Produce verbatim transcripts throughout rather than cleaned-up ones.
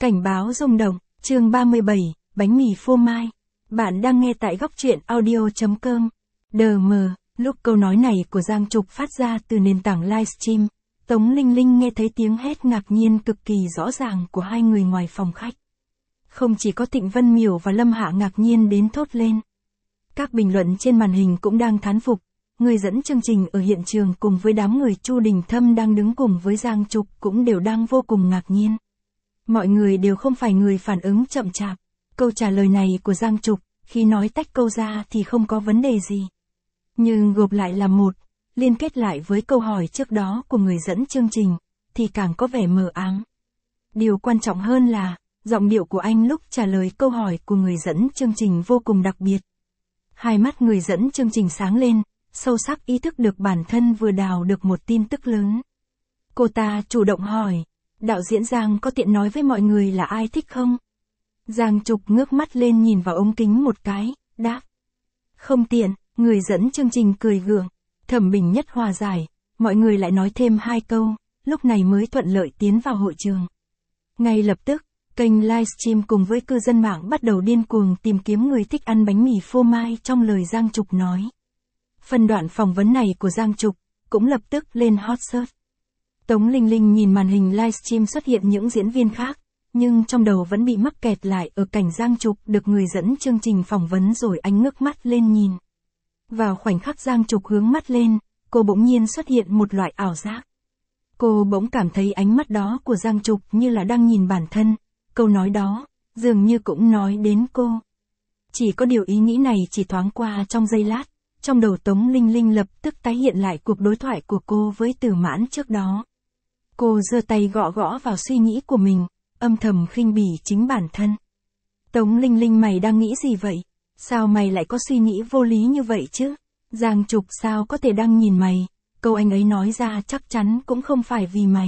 Cảnh báo rung động, chương ba mươi bảy, bánh mì phô mai. Bạn đang nghe tại góc truyện audio.com. đê em, lúc câu nói này của Giang Trục phát ra từ nền tảng livestream, Tống Linh Linh nghe thấy tiếng hét ngạc nhiên cực kỳ rõ ràng của hai người ngoài phòng khách. Không chỉ có Thịnh Vân Miểu và Lâm Hạ ngạc nhiên đến thốt lên. Các bình luận trên màn hình cũng đang thán phục, người dẫn chương trình ở hiện trường cùng với đám người Chu Đình Thâm đang đứng cùng với Giang Trục cũng đều đang vô cùng ngạc nhiên. Mọi người đều không phải người phản ứng chậm chạp. Câu trả lời này của Giang Trục, khi nói tách câu ra thì không có vấn đề gì. Nhưng gộp lại là một, liên kết lại với câu hỏi trước đó của người dẫn chương trình, thì càng có vẻ mờ ám. Điều quan trọng hơn là, giọng điệu của anh lúc trả lời câu hỏi của người dẫn chương trình vô cùng đặc biệt. Hai mắt người dẫn chương trình sáng lên, sâu sắc ý thức được bản thân vừa đào được một tin tức lớn. Cô ta chủ động hỏi, đạo diễn Giang có tiện nói với mọi người là ai thích không? Giang Trục ngước mắt lên nhìn vào ống kính một cái, đáp. Không tiện, người dẫn chương trình cười gượng. Thẩm Bình Nhất hòa giải, mọi người lại nói thêm hai câu, lúc này mới thuận lợi tiến vào hội trường. Ngay lập tức, kênh livestream cùng với cư dân mạng bắt đầu điên cuồng tìm kiếm người thích ăn bánh mì phô mai trong lời Giang Trục nói. Phần đoạn phỏng vấn này của Giang Trục cũng lập tức lên hot search. Tống Linh Linh nhìn màn hình livestream xuất hiện những diễn viên khác, nhưng trong đầu vẫn bị mắc kẹt lại ở cảnh Giang Trục được người dẫn chương trình phỏng vấn rồi anh ngước mắt lên nhìn. Vào khoảnh khắc Giang Trục hướng mắt lên, cô bỗng nhiên xuất hiện một loại ảo giác. Cô bỗng cảm thấy ánh mắt đó của Giang Trục như là đang nhìn bản thân, câu nói đó, dường như cũng nói đến cô. Chỉ có điều ý nghĩ này chỉ thoáng qua trong giây lát, trong đầu Tống Linh Linh lập tức tái hiện lại cuộc đối thoại của cô với Từ Mãn trước đó. Cô giơ tay gõ gõ vào suy nghĩ của mình, âm thầm khinh bỉ chính bản thân. Tống Linh Linh, mày đang nghĩ gì vậy? Sao mày lại có suy nghĩ vô lý như vậy chứ? Giang Trục sao có thể đang nhìn mày? Câu anh ấy nói ra chắc chắn cũng không phải vì mày.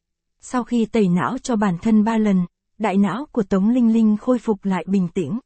Sau khi tẩy não cho bản thân ba lần, đại não của Tống Linh Linh khôi phục lại bình tĩnh.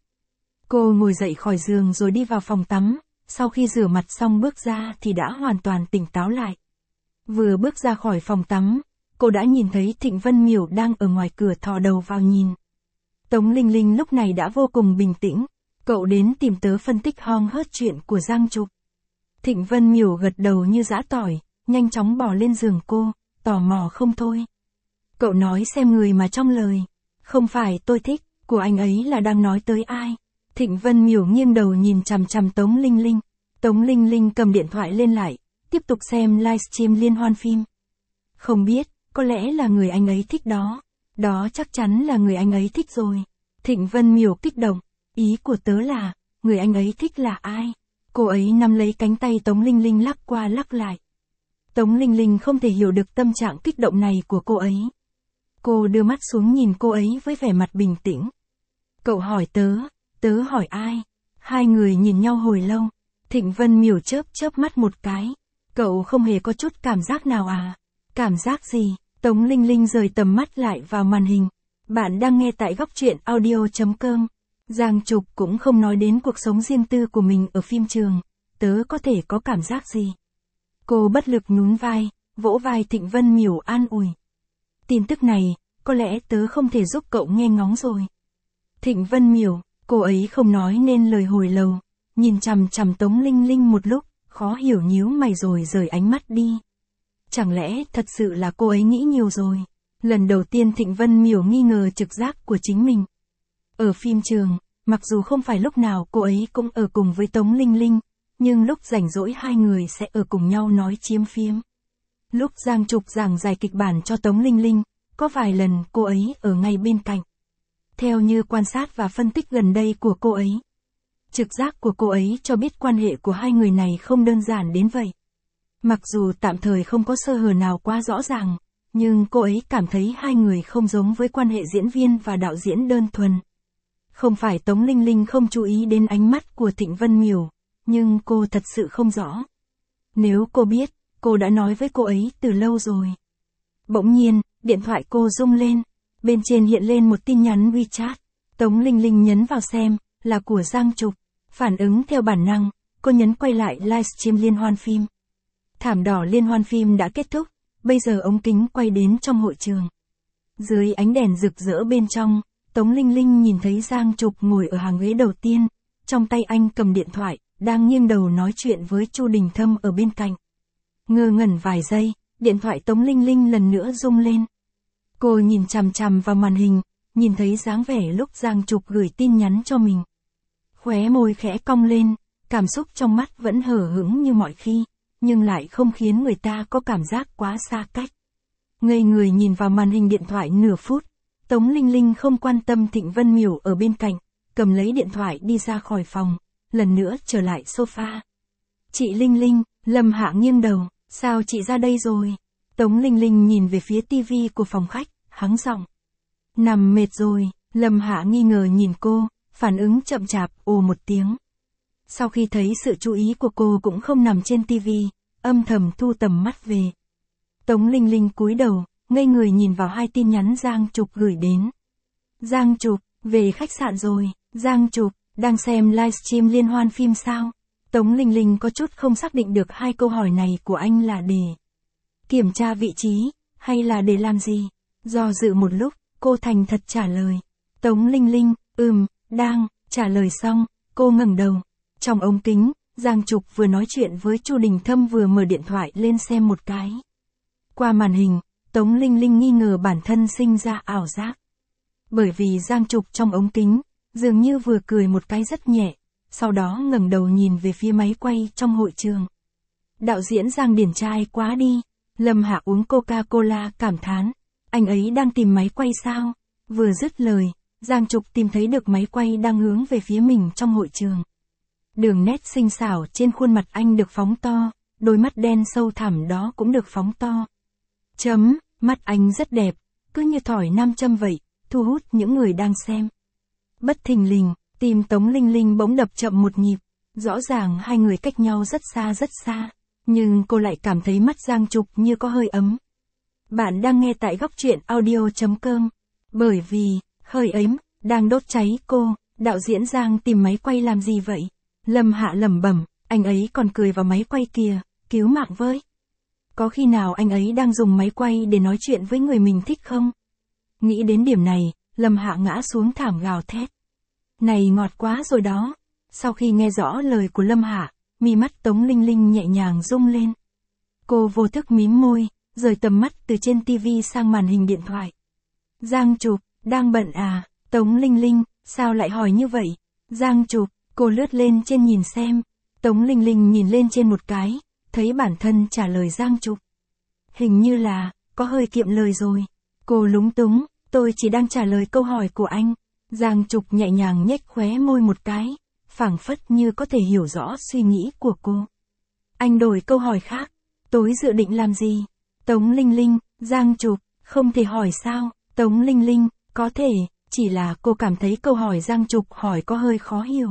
Cô ngồi dậy khỏi giường rồi đi vào phòng tắm, sau khi rửa mặt xong bước ra thì đã hoàn toàn tỉnh táo lại. Vừa bước ra khỏi phòng tắm, cô đã nhìn thấy Thịnh Vân Miểu đang ở ngoài cửa thò đầu vào nhìn. Tống Linh Linh lúc này đã vô cùng bình tĩnh, cậu đến tìm tớ phân tích hong hớt chuyện của Giang Trục. Thịnh Vân Miểu gật đầu như giã tỏi, nhanh chóng bò lên giường cô, tò mò không thôi. Cậu nói xem người mà trong lời, không phải tôi thích, của anh ấy là đang nói tới ai? Thịnh Vân Miểu nghiêng đầu nhìn chằm chằm Tống Linh Linh. Tống Linh Linh cầm điện thoại lên lại, tiếp tục xem livestream liên hoan phim. Không biết, có lẽ là người anh ấy thích đó. Đó chắc chắn là người anh ấy thích rồi. Thịnh Vân Miểu kích động, ý của tớ là, người anh ấy thích là ai? Cô ấy nắm lấy cánh tay Tống Linh Linh lắc qua lắc lại. Tống Linh Linh không thể hiểu được tâm trạng kích động này của cô ấy. Cô đưa mắt xuống nhìn cô ấy với vẻ mặt bình tĩnh. Cậu hỏi tớ, tớ hỏi ai? Hai người nhìn nhau hồi lâu. Thịnh Vân Miểu chớp chớp mắt một cái. Cậu không hề có chút cảm giác nào à? Cảm giác gì? Tống Linh Linh rời tầm mắt lại vào màn hình. Bạn đang nghe tại góc truyện audio.com. Giang Trục cũng không nói đến cuộc sống riêng tư của mình ở phim trường. Tớ có thể có cảm giác gì? Cô bất lực nhún vai, vỗ vai Thịnh Vân Miểu an ủi. Tin tức này, có lẽ tớ không thể giúp cậu nghe ngóng rồi. Thịnh Vân Miểu, cô ấy không nói nên lời hồi lâu, nhìn chằm chằm Tống Linh Linh một lúc, khó hiểu nhíu mày rồi rời ánh mắt đi. Chẳng lẽ thật sự là cô ấy nghĩ nhiều rồi? Lần đầu tiên Thịnh Vân Miểu nghi ngờ trực giác của chính mình. Ở phim trường, mặc dù không phải lúc nào cô ấy cũng ở cùng với Tống Linh Linh, nhưng lúc rảnh rỗi hai người sẽ ở cùng nhau nói chiếm phiếm. Lúc Giang Trục giảng giải kịch bản cho Tống Linh Linh, có vài lần cô ấy ở ngay bên cạnh. Theo như quan sát và phân tích gần đây của cô ấy, trực giác của cô ấy cho biết quan hệ của hai người này không đơn giản đến vậy. Mặc dù tạm thời không có sơ hở nào quá rõ ràng, nhưng cô ấy cảm thấy hai người không giống với quan hệ diễn viên và đạo diễn đơn thuần. Không phải Tống Linh Linh không chú ý đến ánh mắt của Thịnh Vân Miểu, nhưng cô thật sự không rõ. Nếu cô biết, cô đã nói với cô ấy từ lâu rồi. Bỗng nhiên, điện thoại cô rung lên, bên trên hiện lên một tin nhắn WeChat. Tống Linh Linh nhấn vào xem, là của Giang Trục. Phản ứng theo bản năng, cô nhấn quay lại livestream liên hoan phim. Thảm đỏ liên hoan phim đã kết thúc, bây giờ ống kính quay đến trong hội trường. Dưới ánh đèn rực rỡ bên trong, Tống Linh Linh nhìn thấy Giang Trục ngồi ở hàng ghế đầu tiên, trong tay anh cầm điện thoại, đang nghiêng đầu nói chuyện với Chu Đình Thâm ở bên cạnh. Ngơ ngẩn vài giây, điện thoại Tống Linh Linh lần nữa rung lên. Cô nhìn chằm chằm vào màn hình, nhìn thấy dáng vẻ lúc Giang Trục gửi tin nhắn cho mình. Khóe môi khẽ cong lên, cảm xúc trong mắt vẫn hờ hững như mọi khi, nhưng lại không khiến người ta có cảm giác quá xa cách. Ngây người nhìn vào màn hình điện thoại nửa phút, Tống Linh Linh không quan tâm Thịnh Vân Miểu ở bên cạnh, cầm lấy điện thoại đi ra khỏi phòng, lần nữa trở lại sofa. Chị Linh Linh, Lâm Hạ nghiêng đầu, sao chị ra đây rồi? Tống Linh Linh nhìn về phía tivi của phòng khách, hắng giọng. Nằm mệt rồi, Lâm Hạ nghi ngờ nhìn cô, phản ứng chậm chạp, ồ một tiếng. Sau khi thấy sự chú ý của cô cũng không nằm trên tivi, âm thầm thu tầm mắt về. Tống Linh Linh cúi đầu, ngây người nhìn vào hai tin nhắn Giang Trục gửi đến. Giang Trục, về khách sạn rồi, Giang Trục, đang xem livestream liên hoan phim sao? Tống Linh Linh có chút không xác định được hai câu hỏi này của anh là để kiểm tra vị trí, hay là để làm gì? Do dự một lúc, cô thành thật trả lời. Tống Linh Linh, ừm, đang, trả lời xong, cô ngẩng đầu. Trong ống kính, Giang Trục vừa nói chuyện với Chu Đình Thâm vừa mở điện thoại lên xem một cái. Qua màn hình, Tống Linh Linh nghi ngờ bản thân sinh ra ảo giác. Bởi vì Giang Trục trong ống kính, dường như vừa cười một cái rất nhẹ, sau đó ngẩng đầu nhìn về phía máy quay trong hội trường. Đạo diễn Giang điển trai quá đi, Lâm Hạ uống Coca-Cola cảm thán, anh ấy đang tìm máy quay sao? Vừa dứt lời, Giang Trục tìm thấy được máy quay đang hướng về phía mình trong hội trường. Đường nét xinh xảo trên khuôn mặt anh được phóng to, đôi mắt đen sâu thẳm đó cũng được phóng to. Chấm, mắt anh rất đẹp, cứ như thỏi nam châm vậy, thu hút những người đang xem. Bất thình lình, tim Tống Linh Linh bỗng đập chậm một nhịp, rõ ràng hai người cách nhau rất xa rất xa, nhưng cô lại cảm thấy mắt Giang Trục như có hơi ấm. Bạn đang nghe tại góc truyện audio chấm com, bởi vì, hơi ấm, đang đốt cháy cô, đạo diễn Giang tìm máy quay làm gì vậy? Lâm Hạ lẩm bẩm, anh ấy còn cười vào máy quay kìa, cứu mạng với. Có khi nào anh ấy đang dùng máy quay để nói chuyện với người mình thích không? Nghĩ đến điểm này, Lâm Hạ ngã xuống thảm gào thét. Này ngọt quá rồi đó. Sau khi nghe rõ lời của Lâm Hạ, mi mắt Tống Linh Linh nhẹ nhàng rung lên. Cô vô thức mím môi, rời tầm mắt từ trên tivi sang màn hình điện thoại. Giang Trục, đang bận à? Tống Linh Linh, sao lại hỏi như vậy? Giang Trục, cô lướt lên trên nhìn xem. Tống Linh Linh nhìn lên trên một cái, thấy bản thân trả lời Giang Trục. Hình như là, có hơi kiệm lời rồi. Cô lúng túng, tôi chỉ đang trả lời câu hỏi của anh. Giang Trục nhẹ nhàng nhếch khóe môi một cái, phảng phất như có thể hiểu rõ suy nghĩ của cô. Anh đổi câu hỏi khác, tối dự định làm gì? Tống Linh Linh, Giang Trục, không thể hỏi sao? Tống Linh Linh, có thể, chỉ là cô cảm thấy câu hỏi Giang Trục hỏi có hơi khó hiểu.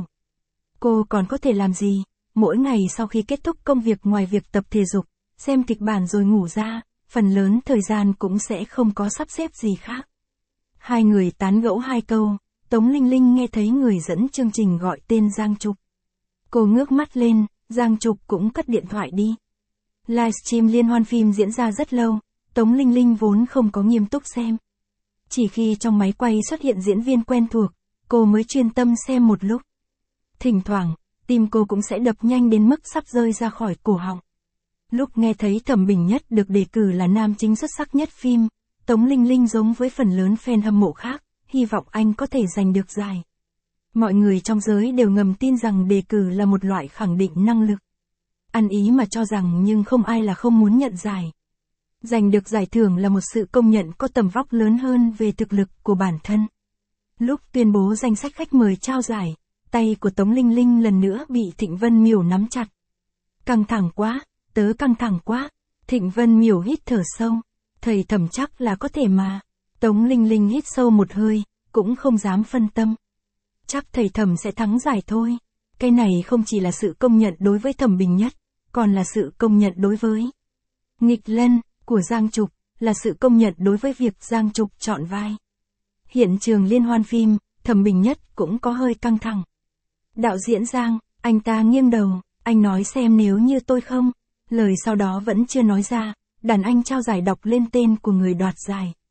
Cô còn có thể làm gì? Mỗi ngày sau khi kết thúc công việc ngoài việc tập thể dục, xem kịch bản rồi ngủ ra, phần lớn thời gian cũng sẽ không có sắp xếp gì khác. Hai người tán gẫu hai câu, Tống Linh Linh nghe thấy người dẫn chương trình gọi tên Giang Trục. Cô ngước mắt lên, Giang Trục cũng cất điện thoại đi. Livestream liên hoan phim diễn ra rất lâu, Tống Linh Linh vốn không có nghiêm túc xem. Chỉ khi trong máy quay xuất hiện diễn viên quen thuộc, cô mới chuyên tâm xem một lúc. Thỉnh thoảng, tim cô cũng sẽ đập nhanh đến mức sắp rơi ra khỏi cổ họng. Lúc nghe thấy Thẩm Bình Nhất được đề cử là nam chính xuất sắc nhất phim, Tống Linh Linh giống với phần lớn fan hâm mộ khác, hy vọng anh có thể giành được giải. Mọi người trong giới đều ngầm tin rằng đề cử là một loại khẳng định năng lực. Ăn ý mà cho rằng nhưng không ai là không muốn nhận giải. Giành được giải thưởng là một sự công nhận có tầm vóc lớn hơn về thực lực của bản thân. Lúc tuyên bố danh sách khách mời trao giải, tay của Tống Linh Linh lần nữa bị Thịnh Vân Miểu nắm chặt. Căng thẳng quá, tớ căng thẳng quá. Thịnh Vân Miểu hít thở sâu. Thầy Thẩm chắc là có thể mà. Tống Linh Linh hít sâu một hơi, cũng không dám phân tâm. Chắc thầy Thẩm sẽ thắng giải thôi. Cái này không chỉ là sự công nhận đối với Thẩm Bình Nhất, còn là sự công nhận đối với nghịch lân của Giang Trục, là sự công nhận đối với việc Giang Trục chọn vai. Hiện trường liên hoan phim, Thẩm Bình Nhất cũng có hơi căng thẳng. Đạo diễn Giang, anh ta nghiêng đầu, anh nói xem nếu như tôi không. Lời sau đó vẫn chưa nói ra, đàn anh trao giải đọc lên tên của người đoạt giải.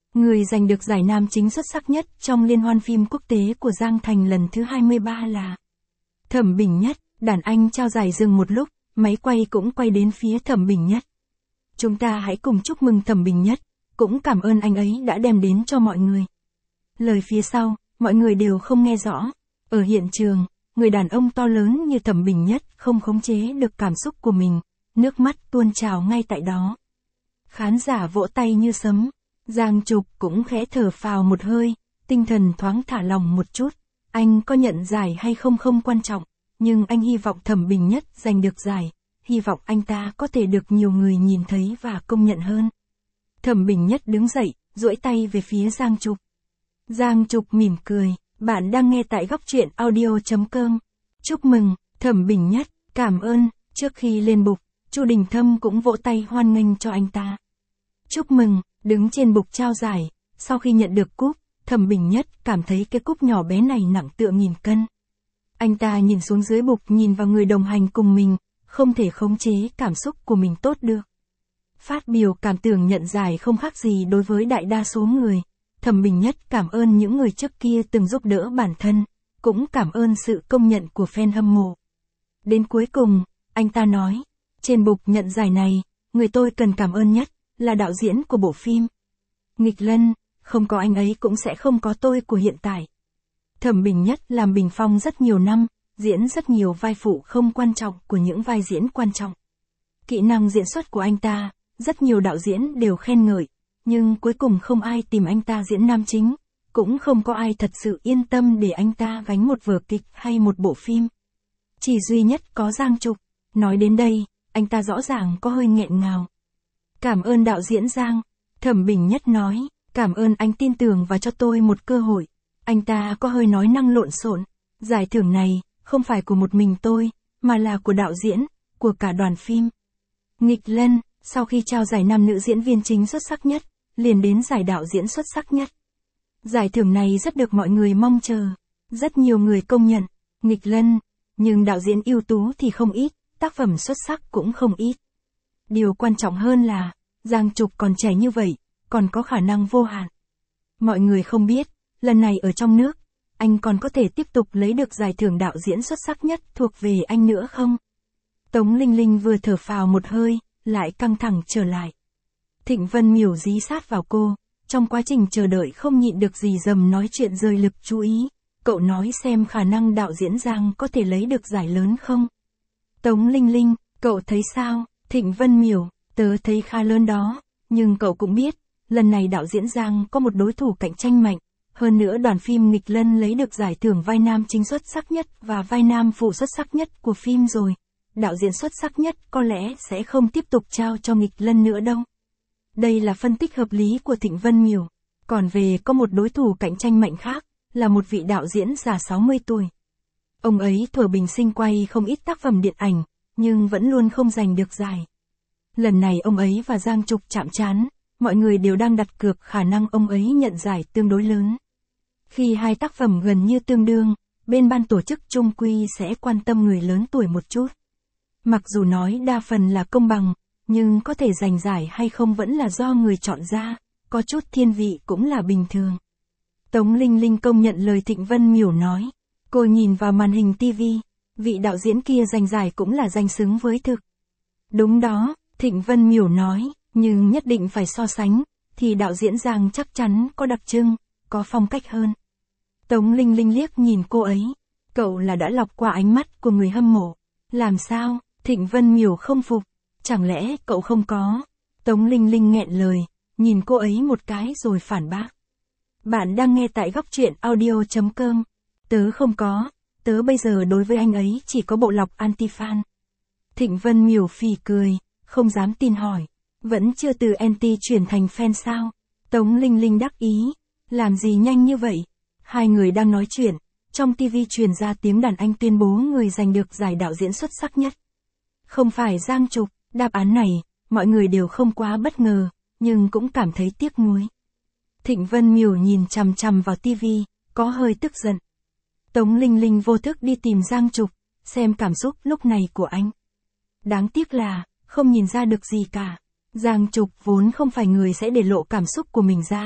Người giành được giải nam chính xuất sắc nhất trong liên hoan phim quốc tế của Giang Thành lần thứ hai mươi ba là Thẩm Bình Nhất. Đàn anh trao giải dừng một lúc, máy quay cũng quay đến phía Thẩm Bình Nhất. Chúng ta hãy cùng chúc mừng Thẩm Bình Nhất, cũng cảm ơn anh ấy đã đem đến cho mọi người. Lời phía sau, mọi người đều không nghe rõ. Ở hiện trường, người đàn ông to lớn như Thẩm Bình Nhất không khống chế được cảm xúc của mình, nước mắt tuôn trào ngay tại đó. Khán giả vỗ tay như sấm. Giang Trục cũng khẽ thở phào một hơi, tinh thần thoáng thả lòng một chút. Anh có nhận giải hay không không quan trọng, nhưng anh hy vọng Thẩm Bình Nhất giành được giải, hy vọng anh ta có thể được nhiều người nhìn thấy và công nhận hơn. Thẩm Bình Nhất đứng dậy, duỗi tay về phía Giang Trục. Giang Trục mỉm cười, bạn đang nghe tại góc truyện audio chấm com. Chúc mừng, Thẩm Bình Nhất, cảm ơn. Trước khi lên bục, Chu Đình Thâm cũng vỗ tay hoan nghênh cho anh ta. Chúc mừng. Đứng trên bục trao giải, sau khi nhận được cúp, Thẩm Bình Nhất cảm thấy cái cúp nhỏ bé này nặng tựa nghìn cân. Anh ta nhìn xuống dưới bục, nhìn vào người đồng hành cùng mình, không thể khống chế cảm xúc của mình tốt được. Phát biểu cảm tưởng nhận giải không khác gì đối với đại đa số người. Thẩm Bình Nhất cảm ơn những người trước kia từng giúp đỡ bản thân, cũng cảm ơn sự công nhận của fan hâm mộ. Đến cuối cùng, anh ta nói, trên bục nhận giải này, người tôi cần cảm ơn nhất là đạo diễn của bộ phim Nghịch Lân, không có anh ấy cũng sẽ không có tôi của hiện tại. Thẩm Bình Nhất làm bình phong rất nhiều năm, diễn rất nhiều vai phụ không quan trọng của những vai diễn quan trọng. Kỹ năng diễn xuất của anh ta, rất nhiều đạo diễn đều khen ngợi, nhưng cuối cùng không ai tìm anh ta diễn nam chính, cũng không có ai thật sự yên tâm để anh ta gánh một vở kịch hay một bộ phim. Chỉ duy nhất có Giang Trục. Nói đến đây, anh ta rõ ràng có hơi nghẹn ngào. Cảm ơn đạo diễn Giang, Thẩm Bình Nhất nói, cảm ơn anh tin tưởng và cho tôi một cơ hội. Anh ta có hơi nói năng lộn xộn, giải thưởng này, không phải của một mình tôi, mà là của đạo diễn, của cả đoàn phim. Nghịch Lân, sau khi trao giải nam nữ diễn viên chính xuất sắc nhất, liền đến giải đạo diễn xuất sắc nhất. Giải thưởng này rất được mọi người mong chờ, rất nhiều người công nhận, Nghịch Lân, nhưng đạo diễn ưu tú thì không ít, tác phẩm xuất sắc cũng không ít. Điều quan trọng hơn là, Giang Trục còn trẻ như vậy, còn có khả năng vô hạn. Mọi người không biết, lần này ở trong nước, anh còn có thể tiếp tục lấy được giải thưởng đạo diễn xuất sắc nhất thuộc về anh nữa không? Tống Linh Linh vừa thở phào một hơi, lại căng thẳng trở lại. Thịnh Vân Miểu dí sát vào cô, trong quá trình chờ đợi không nhịn được gì dầm nói chuyện rời lực chú ý. Cậu nói xem khả năng đạo diễn Giang có thể lấy được giải lớn không? Tống Linh Linh, cậu thấy sao? Thịnh Vân Miểu, tớ thấy khá lớn đó, nhưng cậu cũng biết, lần này đạo diễn Giang có một đối thủ cạnh tranh mạnh, hơn nữa đoàn phim Nghịch Lân lấy được giải thưởng vai nam chính xuất sắc nhất và vai nam phụ xuất sắc nhất của phim rồi. Đạo diễn xuất sắc nhất có lẽ sẽ không tiếp tục trao cho Nghịch Lân nữa đâu. Đây là phân tích hợp lý của Thịnh Vân Miểu. Còn về có một đối thủ cạnh tranh mạnh khác, là một vị đạo diễn già sáu mươi tuổi. Ông ấy thuở bình sinh quay không ít tác phẩm điện ảnh, nhưng vẫn luôn không giành được giải. Lần này ông ấy và Giang Trục chạm trán, mọi người đều đang đặt cược khả năng ông ấy nhận giải tương đối lớn. Khi hai tác phẩm gần như tương đương, bên ban tổ chức chung quy sẽ quan tâm người lớn tuổi một chút. Mặc dù nói đa phần là công bằng, nhưng có thể giành giải hay không vẫn là do người chọn ra, có chút thiên vị cũng là bình thường. Tống Linh Linh công nhận lời Thịnh Vân Miểu nói. Cô nhìn vào màn hình tivi, vị đạo diễn kia giành giải cũng là danh xứng với thực. Đúng đó, Thịnh Vân Miểu nói, nhưng nhất định phải so sánh, thì đạo diễn Giang chắc chắn có đặc trưng, có phong cách hơn. Tống Linh Linh liếc nhìn cô ấy, cậu là đã lọc qua ánh mắt của người hâm mộ. Làm sao? Thịnh Vân Miểu không phục, chẳng lẽ cậu không có? Tống Linh Linh nghẹn lời, nhìn cô ấy một cái rồi phản bác. Bạn đang nghe tại góc truyện audio chấm com. Tớ không có, tớ bây giờ đối với anh ấy chỉ có bộ lọc anti-fan. Thịnh Vân Miểu phì cười, không dám tin hỏi, vẫn chưa từ anti chuyển thành fan sao? Tống Linh Linh đắc ý, làm gì nhanh như vậy? Hai người đang nói chuyện, trong tivi truyền ra tiếng đàn anh tuyên bố người giành được giải đạo diễn xuất sắc nhất. Không phải Giang Trục, đáp án này, mọi người đều không quá bất ngờ, nhưng cũng cảm thấy tiếc nuối. Thịnh Vân Miểu nhìn chằm chằm vào tivi, có hơi tức giận. Tống Linh Linh vô thức đi tìm Giang Trục, xem cảm xúc lúc này của anh. Đáng tiếc là, không nhìn ra được gì cả. Giang Trục vốn không phải người sẽ để lộ cảm xúc của mình ra,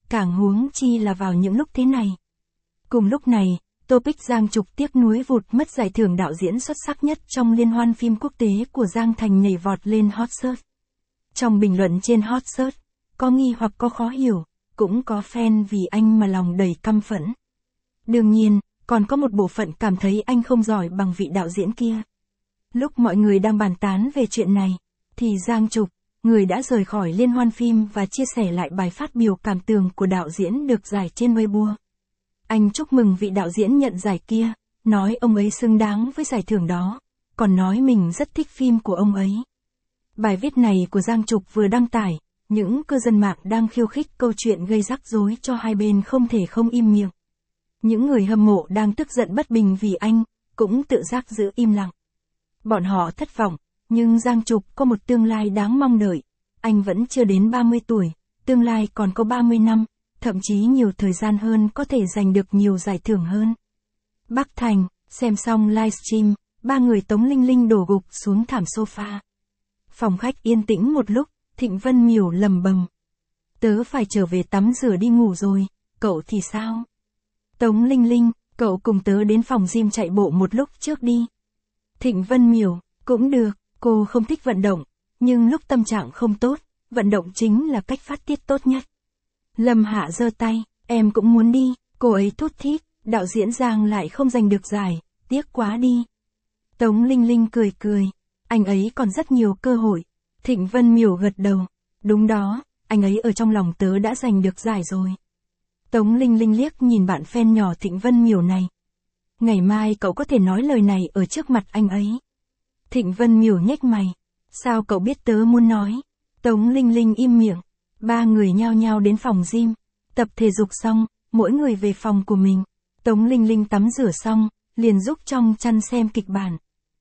càng huống chi là vào những lúc thế này. Cùng lúc này, topic Giang Trục tiếc nuối vụt mất giải thưởng đạo diễn xuất sắc nhất trong liên hoan phim quốc tế của Giang Thành nhảy vọt lên hot search. Trong bình luận trên hot search, có nghi hoặc có khó hiểu, cũng có fan vì anh mà lòng đầy căm phẫn. Đương nhiên, còn có một bộ phận cảm thấy anh không giỏi bằng vị đạo diễn kia. Lúc mọi người đang bàn tán về chuyện này, thì Giang Trục, người đã rời khỏi liên hoan phim và chia sẻ lại bài phát biểu cảm tường của đạo diễn được giải trên Weibo. Anh chúc mừng vị đạo diễn nhận giải kia, nói ông ấy xứng đáng với giải thưởng đó, còn nói mình rất thích phim của ông ấy. Bài viết này của Giang Trục vừa đăng tải, những cư dân mạng đang khiêu khích câu chuyện gây rắc rối cho hai bên không thể không im miệng. Những người hâm mộ đang tức giận bất bình vì anh, cũng tự giác giữ im lặng. Bọn họ thất vọng, nhưng Giang Trục có một tương lai đáng mong đợi. Anh vẫn chưa đến ba mươi tuổi, tương lai còn có ba mươi năm, thậm chí nhiều thời gian hơn có thể giành được nhiều giải thưởng hơn. Bắc Thành, xem xong livestream, ba người Tống Linh Linh đổ gục xuống thảm sofa. Phòng khách yên tĩnh một lúc, Thịnh Vân Miểu lầm bầm. Tớ phải trở về tắm rửa đi ngủ rồi, cậu thì sao? Tống Linh Linh, cậu cùng tớ đến phòng gym chạy bộ một lúc trước đi. Thịnh Vân Miểu, cũng được, cô không thích vận động, nhưng lúc tâm trạng không tốt, vận động chính là cách phát tiết tốt nhất. Lâm Hạ giơ tay, em cũng muốn đi, cô ấy thút thít, đạo diễn Giang lại không giành được giải, tiếc quá đi. Tống Linh Linh cười cười, anh ấy còn rất nhiều cơ hội. Thịnh Vân Miểu gật đầu, đúng đó, anh ấy ở trong lòng tớ đã giành được giải rồi. Tống Linh Linh liếc nhìn bạn fan nhỏ Thịnh Vân Miểu này. Ngày mai cậu có thể nói lời này ở trước mặt anh ấy. Thịnh Vân Miểu nhếch mày, sao cậu biết tớ muốn nói? Tống Linh Linh im miệng. Ba người nhao nhao đến phòng gym, tập thể dục xong, mỗi người về phòng của mình. Tống Linh Linh tắm rửa xong, liền giúp trong chăn xem kịch bản.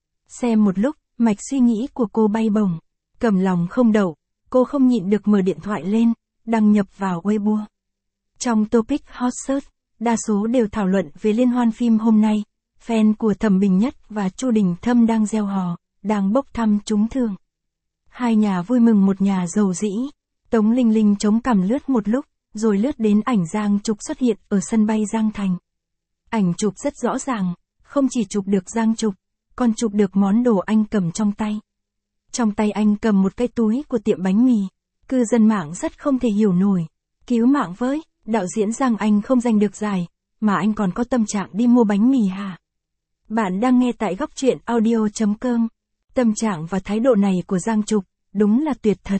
Xem một lúc, mạch suy nghĩ của cô bay bổng. Cầm lòng không đậu, cô không nhịn được mở điện thoại lên, đăng nhập vào Weibo. Trong topic hot search, đa số đều thảo luận về liên hoan phim hôm nay. Fan của Thẩm Bình Nhất và Chu Đình Thâm đang gieo hò, đang bốc thăm trúng thưởng. Hai nhà vui mừng một nhà giàu dĩ. Tống Linh Linh chống cằm lướt một lúc, rồi lướt đến ảnh Giang Trục xuất hiện ở sân bay Giang Thành. Ảnh chụp rất rõ ràng, không chỉ chụp được Giang Trục, còn chụp được món đồ anh cầm trong tay. Trong tay anh cầm một cái túi của tiệm bánh mì. Cư dân mạng rất không thể hiểu nổi. Cứu mạng với, đạo diễn Giang anh không giành được giải, mà anh còn có tâm trạng đi mua bánh mì hả? Bạn đang nghe tại góc truyện audio chấm com. Tâm trạng và thái độ này của Giang Trục, đúng là tuyệt thật.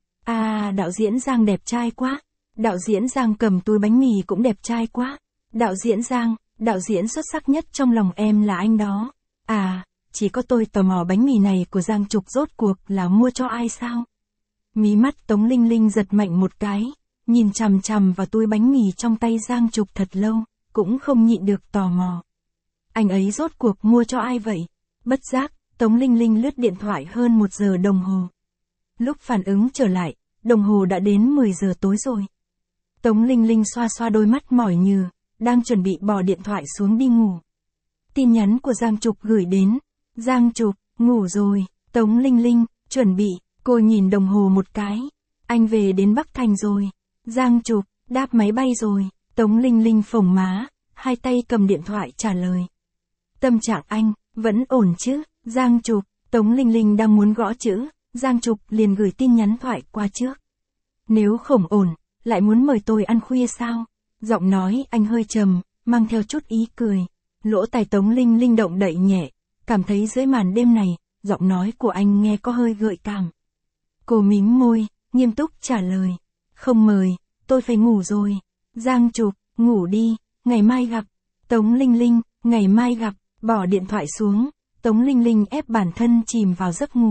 À, đạo diễn Giang đẹp trai quá. Đạo diễn Giang cầm túi bánh mì cũng đẹp trai quá. Đạo diễn Giang, đạo diễn xuất sắc nhất trong lòng em là anh đó. À, chỉ có tôi tò mò bánh mì này của Giang Trục rốt cuộc là mua cho ai sao? Mí mắt Tống Linh Linh giật mạnh một cái, nhìn chằm chằm vào túi bánh mì trong tay Giang Trục thật lâu, cũng không nhịn được tò mò. Anh ấy rốt cuộc mua cho ai vậy? Bất giác, Tống Linh Linh lướt điện thoại hơn một giờ đồng hồ. Lúc phản ứng trở lại, đồng hồ đã đến mười giờ tối rồi. Tống Linh Linh xoa xoa đôi mắt mỏi nhừ, đang chuẩn bị bỏ điện thoại xuống đi ngủ. Tin nhắn của Giang Trục gửi đến. Giang Trục, ngủ rồi. Tống Linh Linh, chuẩn bị. Cô nhìn đồng hồ một cái. Anh về đến Bắc Thành rồi. Giang Trục, đáp máy bay rồi. Tống Linh Linh phồng má, hai tay cầm điện thoại trả lời. Tâm trạng anh, vẫn ổn chứ? Giang Trục, Tống Linh Linh đang muốn gõ chữ, Giang Trục liền gửi tin nhắn thoại qua trước. Nếu không ổn, lại muốn mời tôi ăn khuya sao? Giọng nói anh hơi trầm, mang theo chút ý cười. Lỗ tai Tống Linh Linh động đậy nhẹ, cảm thấy dưới màn đêm này, giọng nói của anh nghe có hơi gợi cảm. Cô mím môi, nghiêm túc trả lời. Không mời, tôi phải ngủ rồi. Giang Trục, ngủ đi, ngày mai gặp. Tống Linh Linh, ngày mai gặp, bỏ điện thoại xuống. Tống Linh Linh ép bản thân chìm vào giấc ngủ.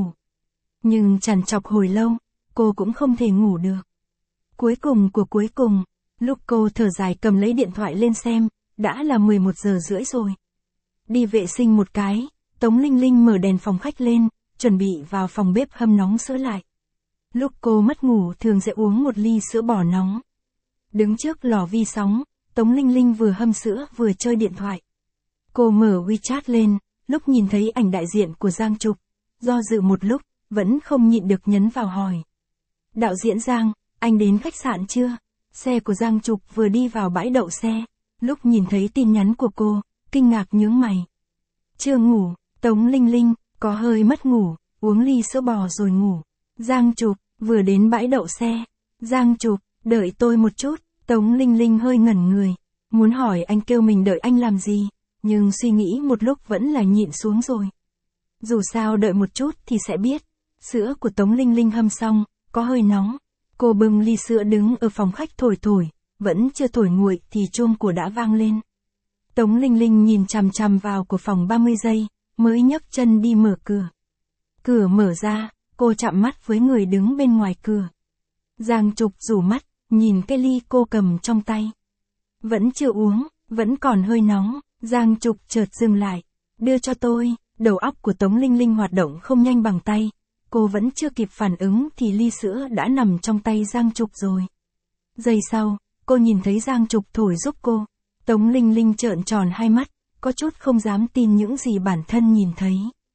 Nhưng trằn trọc hồi lâu, cô cũng không thể ngủ được. Cuối cùng của cuối cùng, lúc cô thở dài cầm lấy điện thoại lên xem, đã là mười một giờ rưỡi rồi. Đi vệ sinh một cái, Tống Linh Linh mở đèn phòng khách lên, chuẩn bị vào phòng bếp hâm nóng sữa lại. Lúc cô mất ngủ thường sẽ uống một ly sữa bò nóng. Đứng trước lò vi sóng, Tống Linh Linh vừa hâm sữa vừa chơi điện thoại. Cô mở WeChat lên, lúc nhìn thấy ảnh đại diện của Giang Trục, do dự một lúc, vẫn không nhịn được nhấn vào hỏi. Đạo diễn Giang, anh đến khách sạn chưa? Xe của Giang Trục vừa đi vào bãi đậu xe. Lúc nhìn thấy tin nhắn của cô, kinh ngạc nhướng mày. Chưa ngủ, Tống Linh Linh, có hơi mất ngủ, uống ly sữa bò rồi ngủ. Giang Trục, vừa đến bãi đậu xe. Giang Trục, đợi tôi một chút. Tống Linh Linh hơi ngẩn người. Muốn hỏi anh kêu mình đợi anh làm gì, nhưng suy nghĩ một lúc vẫn là nhịn xuống rồi. Dù sao đợi một chút thì sẽ biết. Sữa của Tống Linh Linh hâm xong, có hơi nóng. Cô bưng ly sữa đứng ở phòng khách thổi thổi, vẫn chưa thổi nguội thì chuông của đã vang lên. Tống Linh Linh nhìn chằm chằm vào của phòng ba mươi giây, mới nhấc chân đi mở cửa. Cửa mở ra, cô chạm mắt với người đứng bên ngoài cửa. Giang Trục rủ mắt, nhìn cái ly cô cầm trong tay. Vẫn chưa uống, vẫn còn hơi nóng. Giang Trục chợt dừng lại. Đưa cho tôi. Đầu óc của Tống Linh Linh hoạt động không nhanh bằng tay. Cô vẫn chưa kịp phản ứng thì ly sữa đã nằm trong tay Giang Trục rồi. Giây sau, cô nhìn thấy Giang Trục thổi giúp cô. Tống Linh Linh trợn tròn hai mắt, có chút không dám tin những gì bản thân nhìn thấy.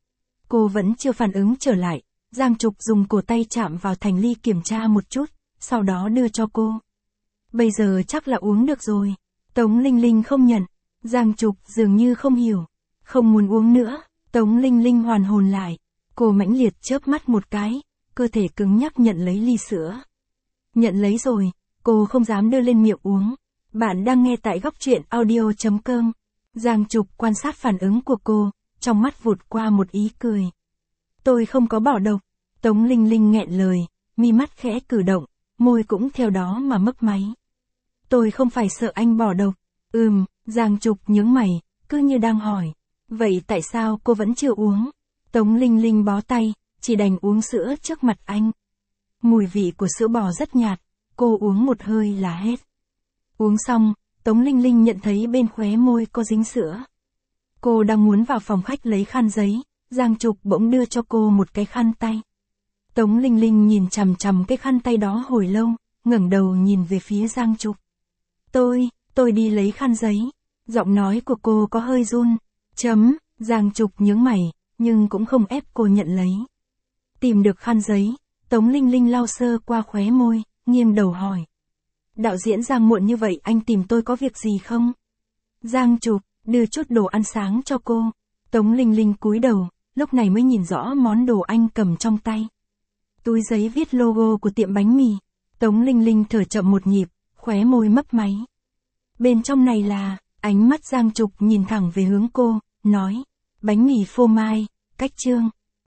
Cô vẫn chưa phản ứng trở lại. Giang Trục dùng cổ tay chạm vào thành ly kiểm tra một chút, sau đó đưa cho cô. Bây giờ chắc là uống được rồi. Tống Linh Linh không nhận. Giang Trục dường như không hiểu. Không muốn uống nữa. Tống Linh Linh hoàn hồn lại. Cô mãnh liệt chớp mắt một cái, cơ thể cứng nhắc nhận lấy ly sữa. Nhận lấy rồi, cô không dám đưa lên miệng uống. Bạn đang nghe tại góc truyện audio chấm com. Giang Trục quan sát phản ứng của cô, trong mắt vụt qua một ý cười. Tôi không có bỏ độc. Tống Linh Linh nghẹn lời, mi mắt khẽ cử động, môi cũng theo đó mà mấp máy. Tôi không phải sợ anh bỏ độc. Ừm, Giang Trục nhướng mày, cứ như đang hỏi. Vậy tại sao cô vẫn chưa uống? Tống Linh Linh bó tay, chỉ đành uống sữa trước mặt anh. Mùi vị của sữa bò rất nhạt, cô uống một hơi là hết. Uống xong, Tống Linh Linh nhận thấy bên khóe môi có dính sữa. Cô đang muốn vào phòng khách lấy khăn giấy, Giang Trục bỗng đưa cho cô một cái khăn tay. Tống Linh Linh nhìn chằm chằm cái khăn tay đó hồi lâu, ngẩng đầu nhìn về phía Giang Trục. Tôi, tôi đi lấy khăn giấy. Giọng nói của cô có hơi run. Chấm, Giang Trục nhướng mày, nhưng cũng không ép cô nhận lấy. Tìm được khăn giấy, Tống Linh Linh lau sơ qua khóe môi, nghiêng đầu hỏi. Đạo diễn Giang muộn như vậy anh tìm tôi có việc gì không? Giang Trục, đưa chút đồ ăn sáng cho cô. Tống Linh Linh cúi đầu, lúc này mới nhìn rõ món đồ anh cầm trong tay. Túi giấy viết logo của tiệm bánh mì. Tống Linh Linh thở chậm một nhịp, khóe môi mấp máy. Bên trong này là, ánh mắt Giang Trục nhìn thẳng về hướng cô, nói. Bánh mì phô mai, cách chương.